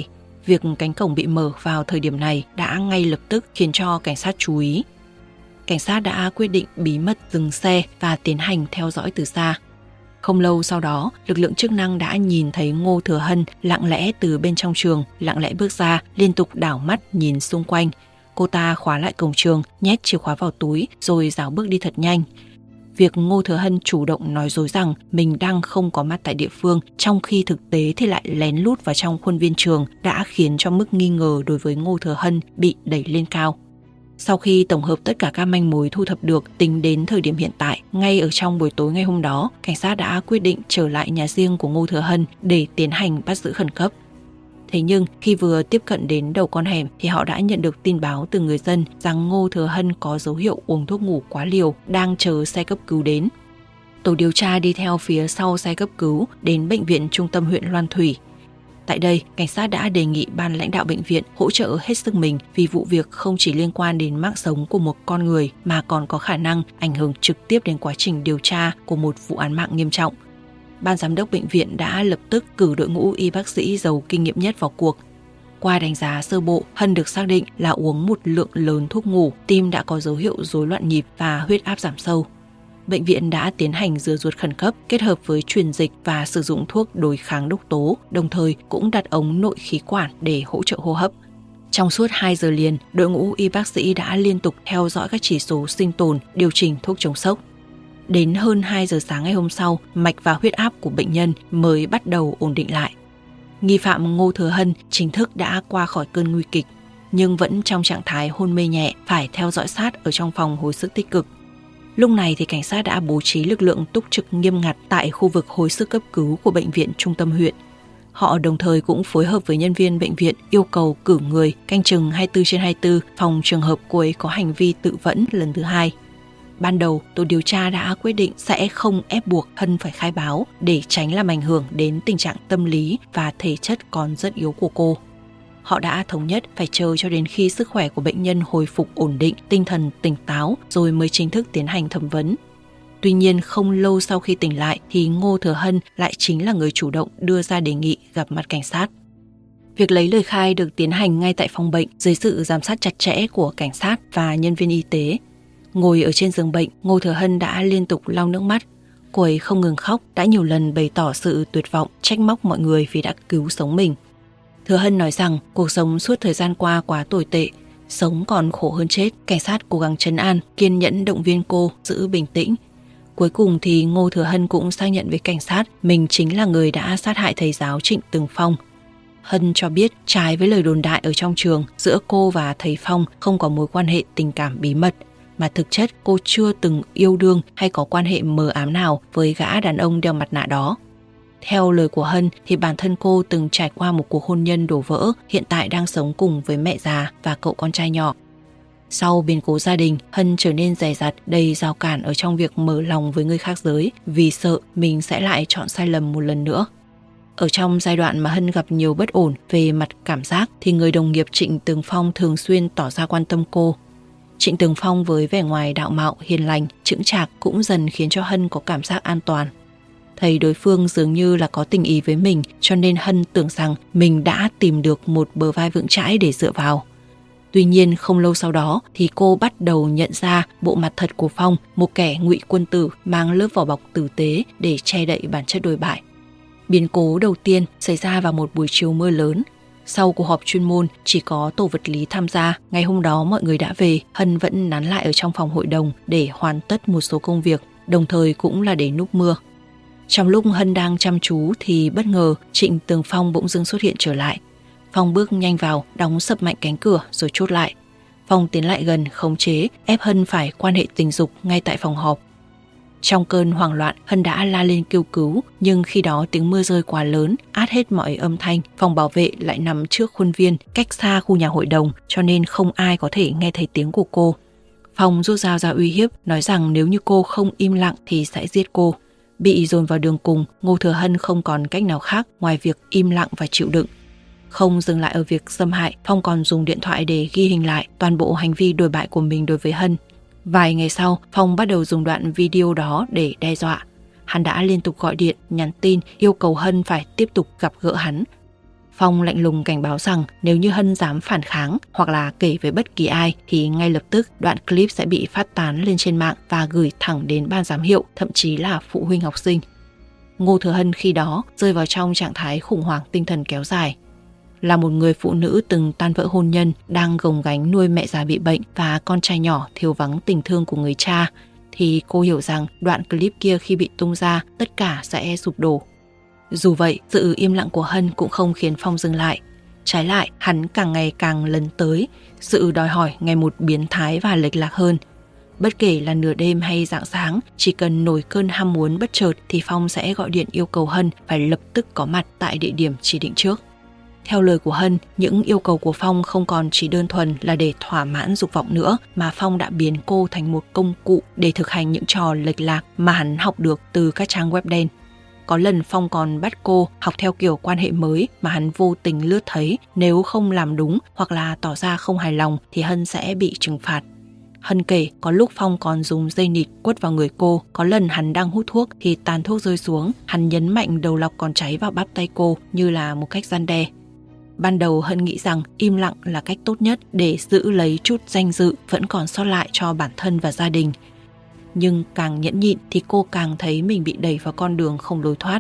việc cánh cổng bị mở vào thời điểm này đã ngay lập tức khiến cho cảnh sát chú ý. Cảnh sát đã quyết định bí mật dừng xe và tiến hành theo dõi từ xa. Không lâu sau đó, lực lượng chức năng đã nhìn thấy Ngô Thừa Hân lặng lẽ từ bên trong trường, lặng lẽ bước ra, liên tục đảo mắt nhìn xung quanh. Cô ta khóa lại cổng trường, nhét chìa khóa vào túi rồi rảo bước đi thật nhanh. Việc Ngô Thừa Hân chủ động nói dối rằng mình đang không có mặt tại địa phương, trong khi thực tế thì lại lén lút vào trong khuôn viên trường, đã khiến cho mức nghi ngờ đối với Ngô Thừa Hân bị đẩy lên cao. Sau khi tổng hợp tất cả các manh mối thu thập được tính đến thời điểm hiện tại, ngay ở trong buổi tối ngày hôm đó, cảnh sát đã quyết định trở lại nhà riêng của Ngô Thừa Hân để tiến hành bắt giữ khẩn cấp. Thế nhưng khi vừa tiếp cận đến đầu con hẻm thì họ đã nhận được tin báo từ người dân rằng Ngô Thừa Hân có dấu hiệu uống thuốc ngủ quá liều, đang chờ xe cấp cứu đến. Tổ điều tra đi theo phía sau xe cấp cứu đến bệnh viện trung tâm huyện Loan Thủy. Tại đây, cảnh sát đã đề nghị ban lãnh đạo bệnh viện hỗ trợ hết sức mình vì vụ việc không chỉ liên quan đến mạng sống của một con người mà còn có khả năng ảnh hưởng trực tiếp đến quá trình điều tra của một vụ án mạng nghiêm trọng. Ban giám đốc bệnh viện đã lập tức cử đội ngũ y bác sĩ giàu kinh nghiệm nhất vào cuộc. Qua đánh giá sơ bộ, Hân được xác định là uống một lượng lớn thuốc ngủ, tim đã có dấu hiệu rối loạn nhịp và huyết áp giảm sâu. Bệnh viện đã tiến hành rửa ruột khẩn cấp kết hợp với truyền dịch và sử dụng thuốc đối kháng độc tố, đồng thời cũng đặt ống nội khí quản để hỗ trợ hô hấp. Trong suốt hai giờ liền, đội ngũ y bác sĩ đã liên tục theo dõi các chỉ số sinh tồn, điều chỉnh thuốc chống sốc. Đến hơn hai giờ sáng ngày hôm sau, mạch và huyết áp của bệnh nhân mới bắt đầu ổn định lại. Nghi phạm Ngô Thừa Hân chính thức đã qua khỏi cơn nguy kịch, nhưng vẫn trong trạng thái hôn mê nhẹ, phải theo dõi sát ở trong phòng hồi sức tích cực. Lúc này thì cảnh sát đã bố trí lực lượng túc trực nghiêm ngặt tại khu vực hồi sức cấp cứu của bệnh viện trung tâm huyện. Họ đồng thời cũng phối hợp với nhân viên bệnh viện yêu cầu cử người canh chừng hai mươi bốn trên hai mươi bốn phòng trường hợp cô ấy có hành vi tự vẫn lần thứ hai. Ban đầu, tổ điều tra đã quyết định sẽ không ép buộc Hân phải khai báo để tránh làm ảnh hưởng đến tình trạng tâm lý và thể chất còn rất yếu của cô. Họ đã thống nhất phải chờ cho đến khi sức khỏe của bệnh nhân hồi phục ổn định, tinh thần tỉnh táo rồi mới chính thức tiến hành thẩm vấn. Tuy nhiên không lâu sau khi tỉnh lại thì Ngô Thừa Hân lại chính là người chủ động đưa ra đề nghị gặp mặt cảnh sát. Việc lấy lời khai được tiến hành ngay tại phòng bệnh dưới sự giám sát chặt chẽ của cảnh sát và nhân viên y tế. Ngồi ở trên giường bệnh, Ngô Thừa Hân đã liên tục lau nước mắt. Cô ấy không ngừng khóc, đã nhiều lần bày tỏ sự tuyệt vọng, trách móc mọi người vì đã cứu sống mình. Thừa Hân nói rằng cuộc sống suốt thời gian qua quá tồi tệ, sống còn khổ hơn chết. Cảnh sát cố gắng trấn an, kiên nhẫn động viên cô giữ bình tĩnh. Cuối cùng thì Ngô Thừa Hân cũng xác nhận với cảnh sát mình chính là người đã sát hại thầy giáo Trịnh Tường Phong. Hân cho biết trái với lời đồn đại ở trong trường, giữa cô và thầy Phong không có mối quan hệ tình cảm bí mật, mà thực chất cô chưa từng yêu đương hay có quan hệ mờ ám nào với gã đàn ông đeo mặt nạ đó. Theo lời của Hân thì bản thân cô từng trải qua một cuộc hôn nhân đổ vỡ, hiện tại đang sống cùng với mẹ già và cậu con trai nhỏ. Sau biến cố gia đình, Hân trở nên dè dặt, đầy rào cản ở trong việc mở lòng với người khác giới vì sợ mình sẽ lại chọn sai lầm một lần nữa. Ở trong giai đoạn mà Hân gặp nhiều bất ổn về mặt cảm giác thì người đồng nghiệp Trịnh Tường Phong thường xuyên tỏ ra quan tâm cô. Trịnh Tường Phong với vẻ ngoài đạo mạo, hiền lành, chững chạc cũng dần khiến cho Hân có cảm giác an toàn. Thấy đối phương dường như là có tình ý với mình cho nên Hân tưởng rằng mình đã tìm được một bờ vai vững chãi để dựa vào. Tuy nhiên không lâu sau đó thì cô bắt đầu nhận ra bộ mặt thật của Phong, một kẻ ngụy quân tử mang lớp vỏ bọc tử tế để che đậy bản chất đồi bại. Biến cố đầu tiên xảy ra vào một buổi chiều mưa lớn. Sau cuộc họp chuyên môn chỉ có tổ vật lý tham gia, ngày hôm đó mọi người đã về, Hân vẫn nán lại ở trong phòng hội đồng để hoàn tất một số công việc, đồng thời cũng là để núp mưa. Trong lúc Hân đang chăm chú thì bất ngờ Trịnh Tường Phong bỗng dưng xuất hiện trở lại. Phong bước nhanh vào, đóng sập mạnh cánh cửa rồi chốt lại. Phong tiến lại gần, khống chế, ép Hân phải quan hệ tình dục ngay tại phòng họp. Trong cơn hoảng loạn, Hân đã la lên kêu cứu, nhưng khi đó tiếng mưa rơi quá lớn, át hết mọi âm thanh. Phòng bảo vệ lại nằm trước khuôn viên, cách xa khu nhà hội đồng, cho nên không ai có thể nghe thấy tiếng của cô. Phong rút dao ra uy hiếp, nói rằng nếu như cô không im lặng thì sẽ giết cô. Bị dồn vào đường cùng, Ngô Thừa Hân không còn cách nào khác ngoài việc im lặng và chịu đựng. Không dừng lại ở việc xâm hại, Phong còn dùng điện thoại để ghi hình lại toàn bộ hành vi đồi bại của mình đối với Hân. Vài ngày sau, Phong bắt đầu dùng đoạn video đó để đe dọa. Hắn đã liên tục gọi điện, nhắn tin yêu cầu Hân phải tiếp tục gặp gỡ hắn. Phong lạnh lùng cảnh báo rằng nếu như Hân dám phản kháng hoặc là kể với bất kỳ ai thì ngay lập tức đoạn clip sẽ bị phát tán lên trên mạng và gửi thẳng đến ban giám hiệu, thậm chí là phụ huynh học sinh. Ngô Thừa Hân khi đó rơi vào trong trạng thái khủng hoảng tinh thần kéo dài. Là một người phụ nữ từng tan vỡ hôn nhân, đang gồng gánh nuôi mẹ già bị bệnh và con trai nhỏ thiếu vắng tình thương của người cha, thì cô hiểu rằng đoạn clip kia khi bị tung ra, tất cả sẽ sụp đổ. Dù vậy, sự im lặng của Hân cũng không khiến Phong dừng lại. Trái lại, hắn càng ngày càng lấn tới, sự đòi hỏi ngày một biến thái và lệch lạc hơn. Bất kể là nửa đêm hay rạng sáng, chỉ cần nổi cơn ham muốn bất chợt thì Phong sẽ gọi điện yêu cầu Hân phải lập tức có mặt tại địa điểm chỉ định trước. Theo lời của Hân, những yêu cầu của Phong không còn chỉ đơn thuần là để thỏa mãn dục vọng nữa, mà Phong đã biến cô thành một công cụ để thực hành những trò lệch lạc mà hắn học được từ các trang web đen. Có lần Phong còn bắt cô học theo kiểu quan hệ mới mà hắn vô tình lướt thấy, nếu không làm đúng hoặc là tỏ ra không hài lòng thì Hân sẽ bị trừng phạt. Hân kể có lúc Phong còn dùng dây nịt quất vào người cô, có lần hắn đang hút thuốc thì tàn thuốc rơi xuống, hắn nhấn mạnh đầu lọc còn cháy vào bắp tay cô như là một cách răn đe. Ban đầu Hân nghĩ rằng im lặng là cách tốt nhất để giữ lấy chút danh dự vẫn còn sót lại cho bản thân và gia đình. Nhưng càng nhẫn nhịn thì cô càng thấy mình bị đẩy vào con đường không lối thoát.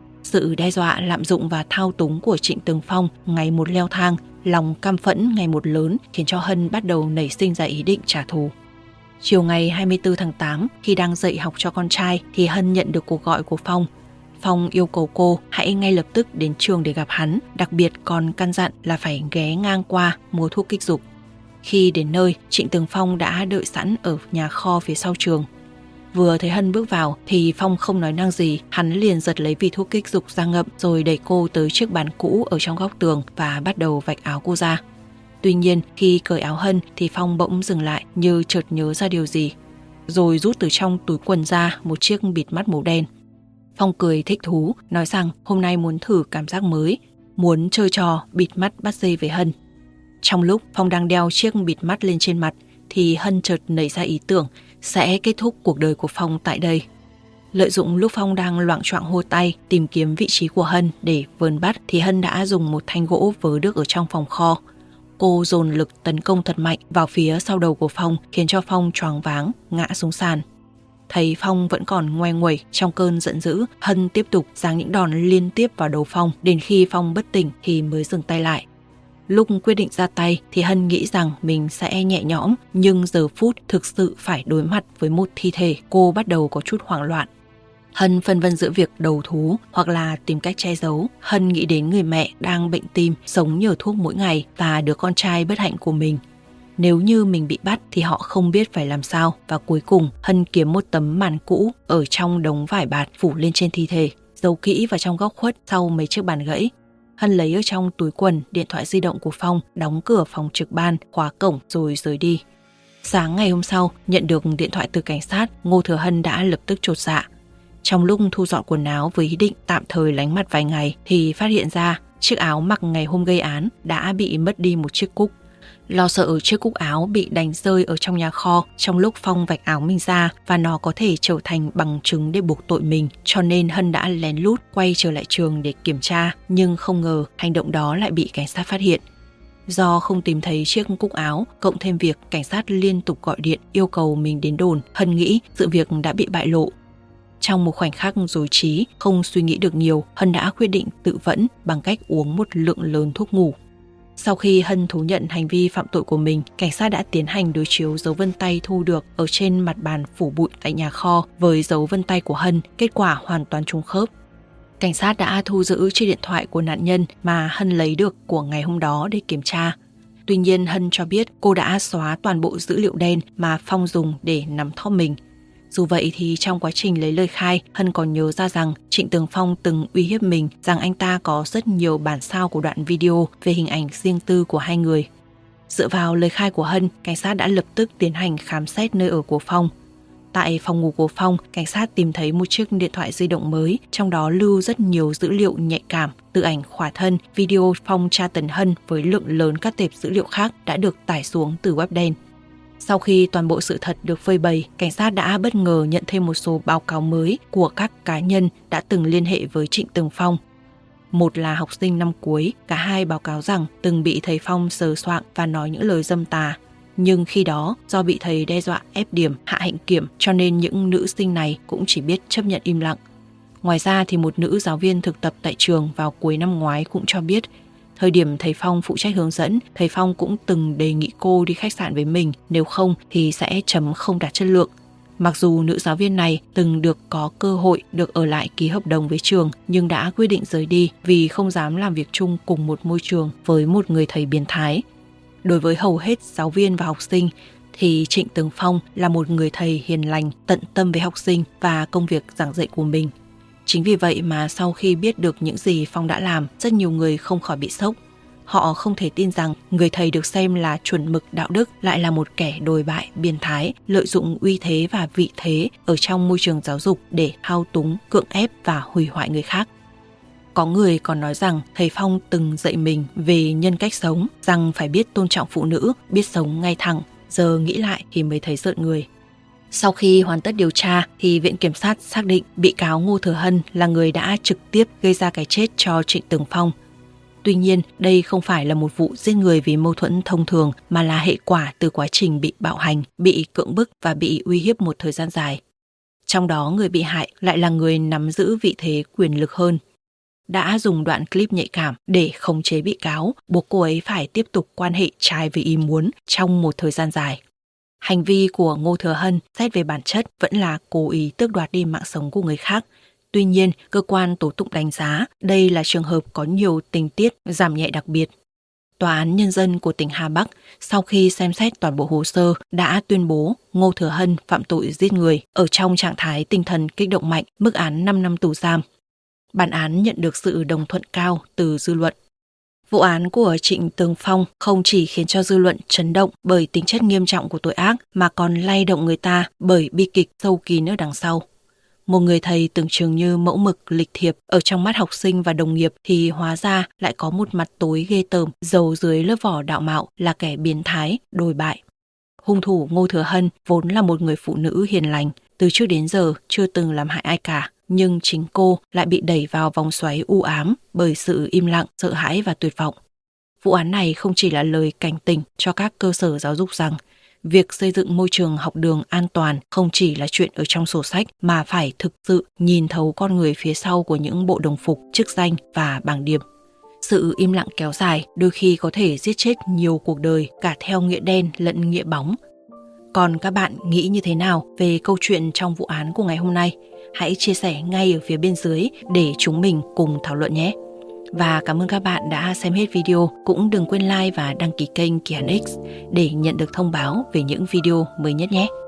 Sự đe dọa, lạm dụng và thao túng của Trịnh Tường Phong ngày một leo thang, lòng căm phẫn ngày một lớn khiến cho Hân bắt đầu nảy sinh ra ý định trả thù. Chiều ngày hai mươi tư tháng tám, khi đang dạy học cho con trai thì Hân nhận được cuộc gọi của Phong. Phong yêu cầu cô hãy ngay lập tức đến trường để gặp hắn, đặc biệt còn căn dặn là phải ghé ngang qua mua thuốc kích dục. Khi đến nơi, Trịnh Tường Phong đã đợi sẵn ở nhà kho phía sau trường. Vừa thấy Hân bước vào thì Phong không nói năng gì, hắn liền giật lấy vỉ thuốc kích dục ra ngậm rồi đẩy cô tới chiếc bàn cũ ở trong góc tường và bắt đầu vạch áo cô ra. Tuy nhiên, khi cởi áo Hân thì Phong bỗng dừng lại như chợt nhớ ra điều gì, rồi rút từ trong túi quần ra một chiếc bịt mắt màu đen. Phong cười thích thú, nói rằng hôm nay muốn thử cảm giác mới, muốn chơi trò bịt mắt bắt dây với Hân. Trong lúc Phong đang đeo chiếc bịt mắt lên trên mặt thì Hân chợt nảy ra ý tưởng sẽ kết thúc cuộc đời của Phong tại đây. Lợi dụng lúc Phong đang loạng choạng hô tay tìm kiếm vị trí của Hân để vờn bắt thì Hân đã dùng một thanh gỗ vớ được ở trong phòng kho. Cô dồn lực tấn công thật mạnh vào phía sau đầu của Phong khiến cho Phong choáng váng, ngã xuống sàn. Thấy Phong vẫn còn ngoe nguẩy trong cơn giận dữ, Hân tiếp tục giáng những đòn liên tiếp vào đầu Phong đến khi Phong bất tỉnh thì mới dừng tay lại. Lúc quyết định ra tay thì Hân nghĩ rằng mình sẽ nhẹ nhõm, nhưng giờ phút thực sự phải đối mặt với một thi thể, cô bắt đầu có chút hoảng loạn. Hân phân vân giữa việc đầu thú hoặc là tìm cách che giấu. Hân nghĩ đến người mẹ đang bệnh tim, sống nhờ thuốc mỗi ngày và đứa con trai bất hạnh của mình. Nếu như mình bị bắt thì họ không biết phải làm sao, và cuối cùng Hân kiếm một tấm màn cũ ở trong đống vải bạt phủ lên trên thi thể, giấu kỹ vào trong góc khuất sau mấy chiếc bàn gãy. Hân lấy ở trong túi quần điện thoại di động của Phong, đóng cửa phòng trực ban, khóa cổng rồi rời đi. Sáng ngày hôm sau, nhận được điện thoại từ cảnh sát, Ngô Thừa Hân đã lập tức chột dạ. Trong lúc thu dọn quần áo với ý định tạm thời lánh mặt vài ngày thì phát hiện ra chiếc áo mặc ngày hôm gây án đã bị mất đi một chiếc cúc. Lo sợ chiếc cúc áo bị đánh rơi ở trong nhà kho trong lúc Phong vạch áo mình ra và nó có thể trở thành bằng chứng để buộc tội mình, cho nên Hân đã lén lút quay trở lại trường để kiểm tra, nhưng không ngờ hành động đó lại bị cảnh sát phát hiện. Do không tìm thấy chiếc cúc áo, cộng thêm việc cảnh sát liên tục gọi điện yêu cầu mình đến đồn, Hân nghĩ sự việc đã bị bại lộ. Trong một khoảnh khắc rối trí, không suy nghĩ được nhiều, Hân đã quyết định tự vẫn bằng cách uống một lượng lớn thuốc ngủ. Sau khi Hân thú nhận hành vi phạm tội của mình, cảnh sát đã tiến hành đối chiếu dấu vân tay thu được ở trên mặt bàn phủ bụi tại nhà kho với dấu vân tay của Hân, kết quả hoàn toàn trùng khớp. Cảnh sát đã thu giữ chiếc điện thoại của nạn nhân mà Hân lấy được của ngày hôm đó để kiểm tra. Tuy nhiên, Hân cho biết cô đã xóa toàn bộ dữ liệu đen mà Phong dùng để nắm thóp mình. Dù vậy thì trong quá trình lấy lời khai, Hân còn nhớ ra rằng Trịnh Tường Phong từng uy hiếp mình rằng anh ta có rất nhiều bản sao của đoạn video về hình ảnh riêng tư của hai người. Dựa vào lời khai của Hân, cảnh sát đã lập tức tiến hành khám xét nơi ở của Phong. Tại phòng ngủ của Phong, cảnh sát tìm thấy một chiếc điện thoại di động mới, trong đó lưu rất nhiều dữ liệu nhạy cảm, từ ảnh khỏa thân, video Phong tra tấn Hân với lượng lớn các tệp dữ liệu khác đã được tải xuống từ web đen. Sau khi toàn bộ sự thật được phơi bày, cảnh sát đã bất ngờ nhận thêm một số báo cáo mới của các cá nhân đã từng liên hệ với Trịnh Tường Phong. Một là học sinh năm cuối, cả hai báo cáo rằng từng bị thầy Phong sờ soạng và nói những lời dâm tà. Nhưng khi đó, do bị thầy đe dọa ép điểm, hạ hạnh kiểm, cho nên những nữ sinh này cũng chỉ biết chấp nhận im lặng. Ngoài ra thì một nữ giáo viên thực tập tại trường vào cuối năm ngoái cũng cho biết, thời điểm thầy Phong phụ trách hướng dẫn, thầy Phong cũng từng đề nghị cô đi khách sạn với mình, nếu không thì sẽ chấm không đạt chất lượng. Mặc dù nữ giáo viên này từng được có cơ hội được ở lại ký hợp đồng với trường, nhưng đã quyết định rời đi vì không dám làm việc chung cùng một môi trường với một người thầy biến thái. Đối với hầu hết giáo viên và học sinh, thì Trịnh Tường Phong là một người thầy hiền lành, tận tâm với học sinh và công việc giảng dạy của mình. Chính vì vậy mà sau khi biết được những gì Phong đã làm, rất nhiều người không khỏi bị sốc. Họ không thể tin rằng người thầy được xem là chuẩn mực đạo đức lại là một kẻ đồi bại, biên thái, lợi dụng uy thế và vị thế ở trong môi trường giáo dục để thao túng, cưỡng ép và hủy hoại người khác. Có người còn nói rằng thầy Phong từng dạy mình về nhân cách sống, rằng phải biết tôn trọng phụ nữ, biết sống ngay thẳng. Giờ nghĩ lại thì mới thấy rợn người. Sau khi hoàn tất điều tra thì Viện Kiểm sát xác định bị cáo Ngô Thừa Hân là người đã trực tiếp gây ra cái chết cho Trịnh Tường Phong. Tuy nhiên, đây không phải là một vụ giết người vì mâu thuẫn thông thường mà là hệ quả từ quá trình bị bạo hành, bị cưỡng bức và bị uy hiếp một thời gian dài. Trong đó người bị hại lại là người nắm giữ vị thế quyền lực hơn. Đã dùng đoạn clip nhạy cảm để khống chế bị cáo, buộc cô ấy phải tiếp tục quan hệ trái với ý muốn trong một thời gian dài. Hành vi của Ngô Thừa Hân xét về bản chất vẫn là cố ý tước đoạt đi mạng sống của người khác. Tuy nhiên, cơ quan tố tụng đánh giá đây là trường hợp có nhiều tình tiết giảm nhẹ đặc biệt. Tòa án Nhân dân của tỉnh Hà Bắc sau khi xem xét toàn bộ hồ sơ đã tuyên bố Ngô Thừa Hân phạm tội giết người ở trong trạng thái tinh thần kích động mạnh, mức án năm năm tù giam. Bản án nhận được sự đồng thuận cao từ dư luận. Vụ án của Trịnh Tường Phong không chỉ khiến cho dư luận chấn động bởi tính chất nghiêm trọng của tội ác mà còn lay động người ta bởi bi kịch sâu kín ở đằng sau. Một người thầy tưởng chừng như mẫu mực lịch thiệp ở trong mắt học sinh và đồng nghiệp thì hóa ra lại có một mặt tối ghê tởm giấu dưới lớp vỏ đạo mạo là kẻ biến thái, đồi bại. Hung thủ Ngô Thừa Hân vốn là một người phụ nữ hiền lành, từ trước đến giờ chưa từng làm hại ai cả. Nhưng chính cô lại bị đẩy vào vòng xoáy u ám bởi sự im lặng, sợ hãi và tuyệt vọng. Vụ án này không chỉ là lời cảnh tỉnh cho các cơ sở giáo dục rằng việc xây dựng môi trường học đường an toàn không chỉ là chuyện ở trong sổ sách mà phải thực sự nhìn thấu con người phía sau của những bộ đồng phục, chức danh và bảng điểm. Sự im lặng kéo dài đôi khi có thể giết chết nhiều cuộc đời cả theo nghĩa đen lẫn nghĩa bóng. Còn các bạn nghĩ như thế nào về câu chuyện trong vụ án của ngày hôm nay? Hãy chia sẻ ngay ở phía bên dưới để chúng mình cùng thảo luận nhé. Và cảm ơn các bạn đã xem hết video. Cũng đừng quên like và đăng ký kênh Kỳ Hàn X để nhận được thông báo về những video mới nhất nhé.